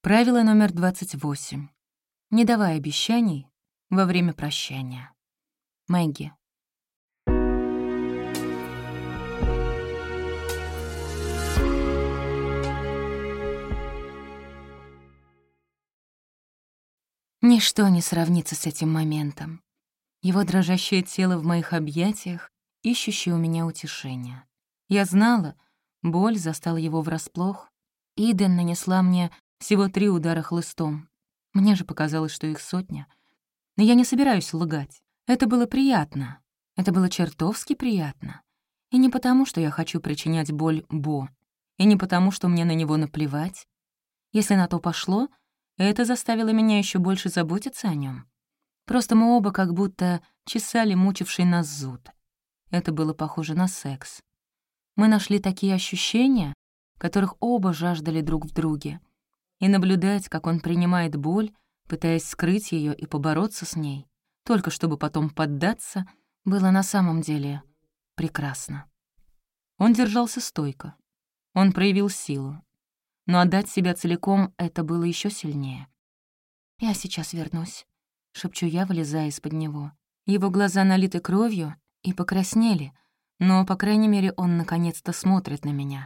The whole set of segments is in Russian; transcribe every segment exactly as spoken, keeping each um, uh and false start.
Правило номер двадцать восемь. Не давай обещаний во время прощания. Мэгги. Ничто не сравнится с этим моментом. Его дрожащее тело в моих объятиях, ищущее у меня утешения. Я знала, боль застала его врасплох. Иден нанесла мне всего три удара хлыстом. Мне же показалось, что их сотня. Но я не собираюсь лгать. Это было приятно. Это было чертовски приятно. И не потому, что я хочу причинять боль Бо. И не потому, что мне на него наплевать. Если на то пошло, это заставило меня еще больше заботиться о нем. Просто мы оба как будто чесали мучивший нас зуд. Это было похоже на секс. Мы нашли такие ощущения, которых оба жаждали друг в друге. И наблюдать, как он принимает боль, пытаясь скрыть ее и побороться с ней, только чтобы потом поддаться, было на самом деле прекрасно. Он держался стойко. Он проявил силу. Но отдать себя целиком — это было еще сильнее. «Я сейчас вернусь», — шепчу я, вылезая из-под него. Его глаза налиты кровью и покраснели, но, по крайней мере, он наконец-то смотрит на меня.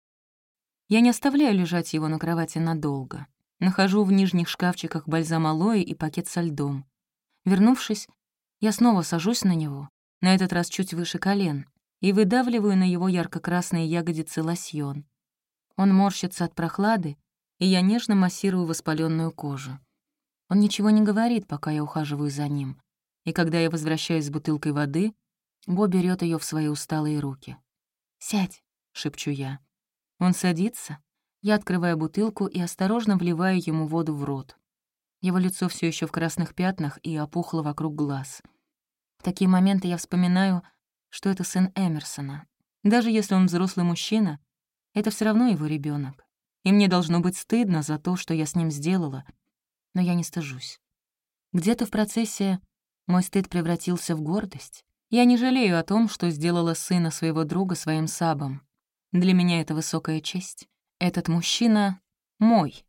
Я не оставляю лежать его на кровати надолго. Нахожу в нижних шкафчиках бальзам алоэ и пакет со льдом. Вернувшись, я снова сажусь на него, на этот раз чуть выше колен, и выдавливаю на его ярко-красные ягодицы лосьон. Он морщится от прохлады, и я нежно массирую воспаленную кожу. Он ничего не говорит, пока я ухаживаю за ним, и когда я возвращаюсь с бутылкой воды, Бо берет ее в свои усталые руки. «Сядь», — шепчу я. Он садится, я открываю бутылку и осторожно вливаю ему воду в рот. Его лицо все еще в красных пятнах и опухло вокруг глаз. В такие моменты я вспоминаю, что это сын Эмерсона. Даже если он взрослый мужчина, это все равно его ребенок. И мне должно быть стыдно за то, что я с ним сделала, но я не стыжусь. Где-то в процессе мой стыд превратился в гордость. Я не жалею о том, что сделала сына своего друга своим сабом. Для меня это высокая честь. Этот мужчина мой.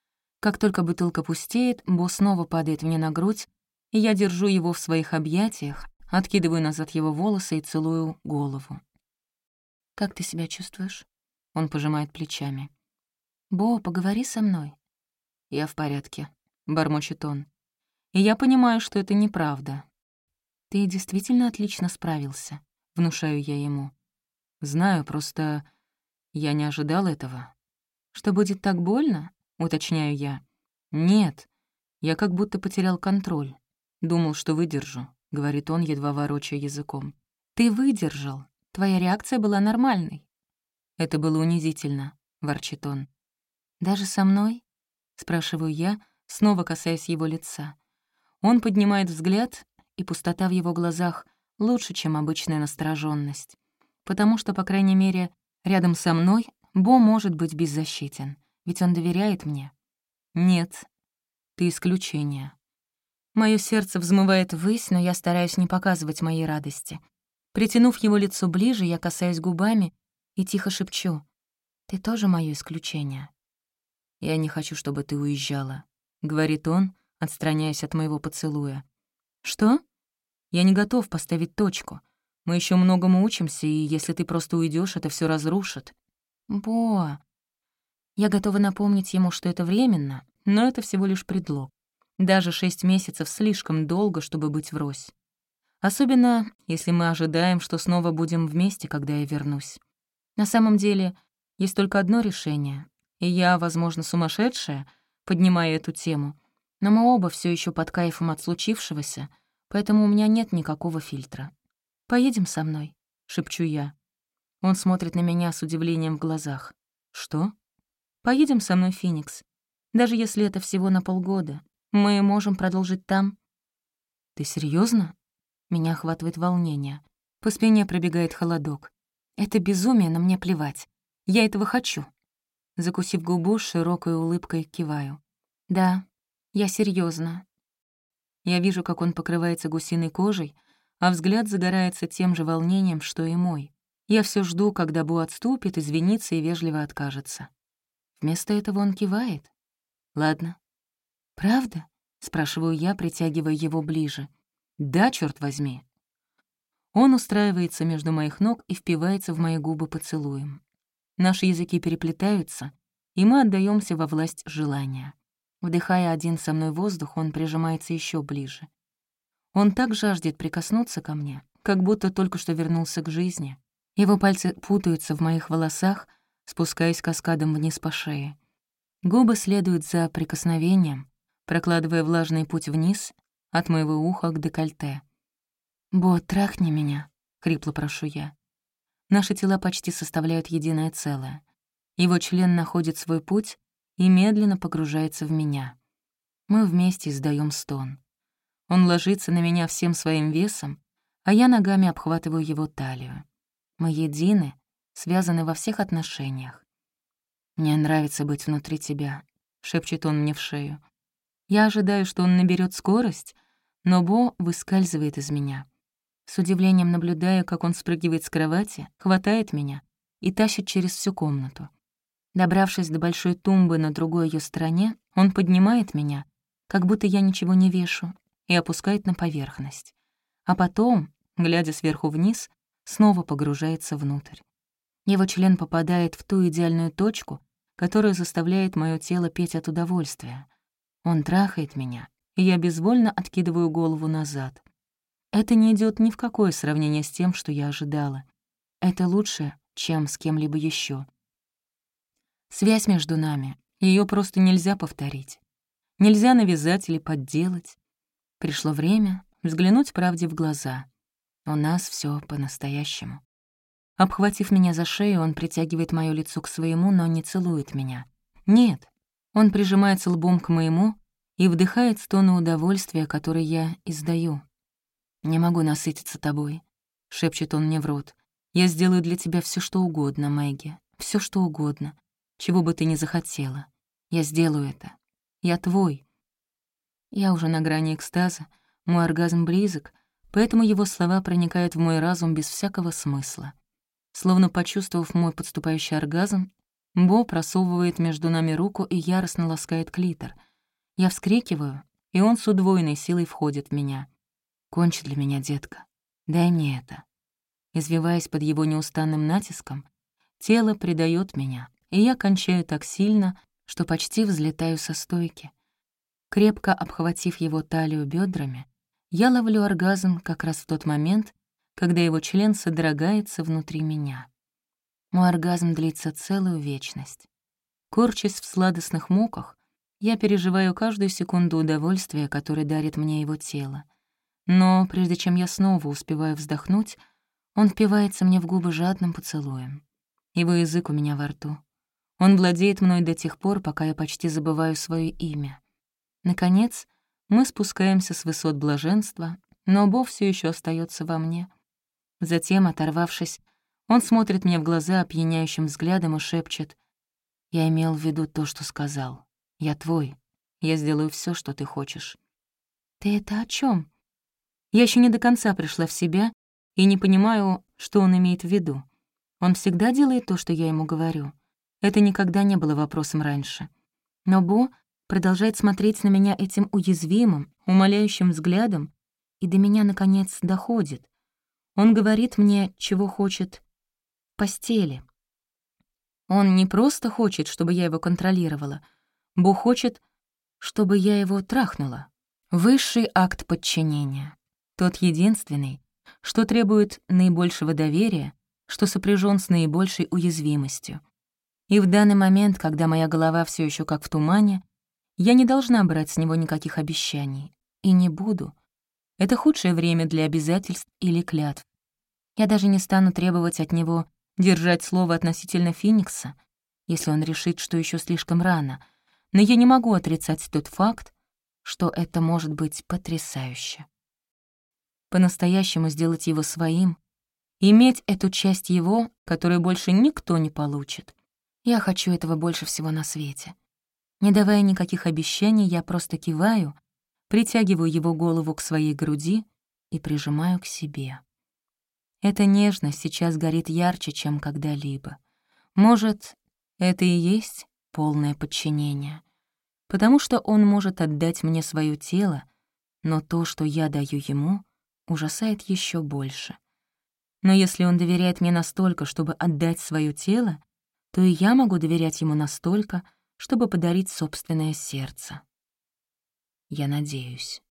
Как только бутылка пустеет, Бо снова падает мне на грудь, и я держу его в своих объятиях, откидываю назад его волосы и целую голову. «Как ты себя чувствуешь?» Он пожимает плечами. «Бо, поговори со мной». «Я в порядке», — бормочет он. И я понимаю, что это неправда. «Ты действительно отлично справился», — внушаю я ему. «Знаю, просто я не ожидал этого». «Что будет так больно?» — уточняю я. «Нет, я как будто потерял контроль. Думал, что выдержу», — говорит он, едва ворочая языком. «Ты выдержал. Твоя реакция была нормальной». «Это было унизительно», — ворчит он. «Даже со мной?» — спрашиваю я, снова касаясь его лица. Он поднимает взгляд, и пустота в его глазах лучше, чем обычная настороженность, потому что, по крайней мере, рядом со мной Бо может быть беззащитен, ведь он доверяет мне. Нет, ты исключение. Моё сердце взмывает ввысь, но я стараюсь не показывать моей радости. Притянув его лицо ближе, я касаюсь губами и тихо шепчу: «Ты тоже моё исключение». «Я не хочу, чтобы ты уезжала», — говорит он, отстраняясь от моего поцелуя. «Что?» «Я не готов поставить точку. Мы еще многому учимся, и если ты просто уйдешь, это все разрушит». «Бо...» Я готова напомнить ему, что это временно, но это всего лишь предлог. Даже шесть месяцев слишком долго, чтобы быть врозь. Особенно, если мы ожидаем, что снова будем вместе, когда я вернусь. На самом деле, есть только одно решение, и я, возможно, сумасшедшая, поднимая эту тему, но мы оба все еще под кайфом от случившегося, поэтому у меня нет никакого фильтра. «Поедем со мной», — шепчу я. Он смотрит на меня с удивлением в глазах. «Что?» «Поедем со мной в Феникс. Даже если это всего на полгода. Мы можем продолжить там». «Ты серьезно? Меня охватывает волнение. По спине пробегает холодок. «Это безумие, но мне плевать. Я этого хочу». Закусив губу, с широкой улыбкой киваю. «Да, я серьезно. Я вижу, как он покрывается гусиной кожей, а взгляд загорается тем же волнением, что и мой. Я все жду, когда Бо отступит, извинится и вежливо откажется. Вместо этого он кивает. Ладно. «Правда?» — спрашиваю я, притягивая его ближе. «Да, черт возьми». Он устраивается между моих ног и впивается в мои губы поцелуем. Наши языки переплетаются, и мы отдаемся во власть желания. Вдыхая один со мной воздух, он прижимается еще ближе. Он так жаждет прикоснуться ко мне, как будто только что вернулся к жизни. Его пальцы путаются в моих волосах, спускаясь каскадом вниз по шее. Губы следуют за прикосновением, прокладывая влажный путь вниз от моего уха к декольте. «Бо, трахни меня», — хрипло прошу я. Наши тела почти составляют единое целое. Его член находит свой путь и медленно погружается в меня. Мы вместе издаем стон. Он ложится на меня всем своим весом, а я ногами обхватываю его талию. Мы едины, связаны во всех отношениях. «Мне нравится быть внутри тебя», — шепчет он мне в шею. Я ожидаю, что он наберет скорость, но Бо выскальзывает из меня. С удивлением наблюдаю, как он спрыгивает с кровати, хватает меня и тащит через всю комнату. Добравшись до большой тумбы на другой ее стороне, он поднимает меня, как будто я ничего не вешу, и опускает на поверхность. А потом, глядя сверху вниз, снова погружается внутрь. Его член попадает в ту идеальную точку, которая заставляет мое тело петь от удовольствия. Он трахает меня, и я безвольно откидываю голову назад. Это не идет ни в какое сравнение с тем, что я ожидала. Это лучше, чем с кем-либо еще. Связь между нами, ее просто нельзя повторить. Нельзя навязать или подделать. Пришло время взглянуть правде в глаза. У нас все по-настоящему. Обхватив меня за шею, он притягивает моё лицо к своему, но не целует меня. Нет, он прижимается лбом к моему и вдыхает стоны удовольствия, которые я издаю. «Не могу насытиться тобой», — шепчет он мне в рот. «Я сделаю для тебя все, что угодно, Мэгги, все, что угодно, чего бы ты ни захотела. Я сделаю это. Я твой». Я уже на грани экстаза, мой оргазм близок, поэтому его слова проникают в мой разум без всякого смысла. Словно почувствовав мой подступающий оргазм, Бо просовывает между нами руку и яростно ласкает клитор. Я вскрикиваю, и он с удвоенной силой входит в меня. «Кончи для меня, детка. Дай мне это». Извиваясь под его неустанным натиском, тело предает меня, и я кончаю так сильно, что почти взлетаю со стойки. Крепко обхватив его талию бедрами, я ловлю оргазм как раз в тот момент, когда его член содрогается внутри меня. Мой оргазм длится целую вечность. Корчась в сладостных муках, я переживаю каждую секунду удовольствия, которое дарит мне его тело. Но прежде чем я снова успеваю вздохнуть, он впивается мне в губы жадным поцелуем. Его язык у меня во рту. Он владеет мной до тех пор, пока я почти забываю свое имя. Наконец, мы спускаемся с высот блаженства, но Бо все еще остается во мне. Затем, оторвавшись, он смотрит мне в глаза опьяняющим взглядом и шепчет: «Я имел в виду то, что сказал. Я твой. Я сделаю все, что ты хочешь». «Ты это о чем? Я еще не до конца пришла в себя и не понимаю, что он имеет в виду. Он всегда делает то, что я ему говорю. Это никогда не было вопросом раньше. Но Бо продолжает смотреть на меня этим уязвимым, умоляющим взглядом, и до меня, наконец, доходит. Он говорит мне, чего хочет в постели. Он не просто хочет, чтобы я его контролировала. Бо хочет, чтобы я его трахнула. Высший акт подчинения. Тот единственный, что требует наибольшего доверия, что сопряжен с наибольшей уязвимостью. И в данный момент, когда моя голова все еще как в тумане, я не должна брать с него никаких обещаний. И не буду. Это худшее время для обязательств или клятв. Я даже не стану требовать от него держать слово относительно Феникса, если он решит, что еще слишком рано. Но я не могу отрицать тот факт, что это может быть потрясающе. По-настоящему сделать его своим, иметь эту часть его, которую больше никто не получит. Я хочу этого больше всего на свете. Не давая никаких обещаний, я просто киваю, притягиваю его голову к своей груди и прижимаю к себе. Эта нежность сейчас горит ярче, чем когда-либо. Может, это и есть полное подчинение. потому что он может отдать мне свое тело, но то, что я даю ему, ужасает еще больше. Но если он доверяет мне настолько, чтобы отдать свое тело, то и я могу доверять ему настолько, чтобы подарить собственное сердце. Я надеюсь.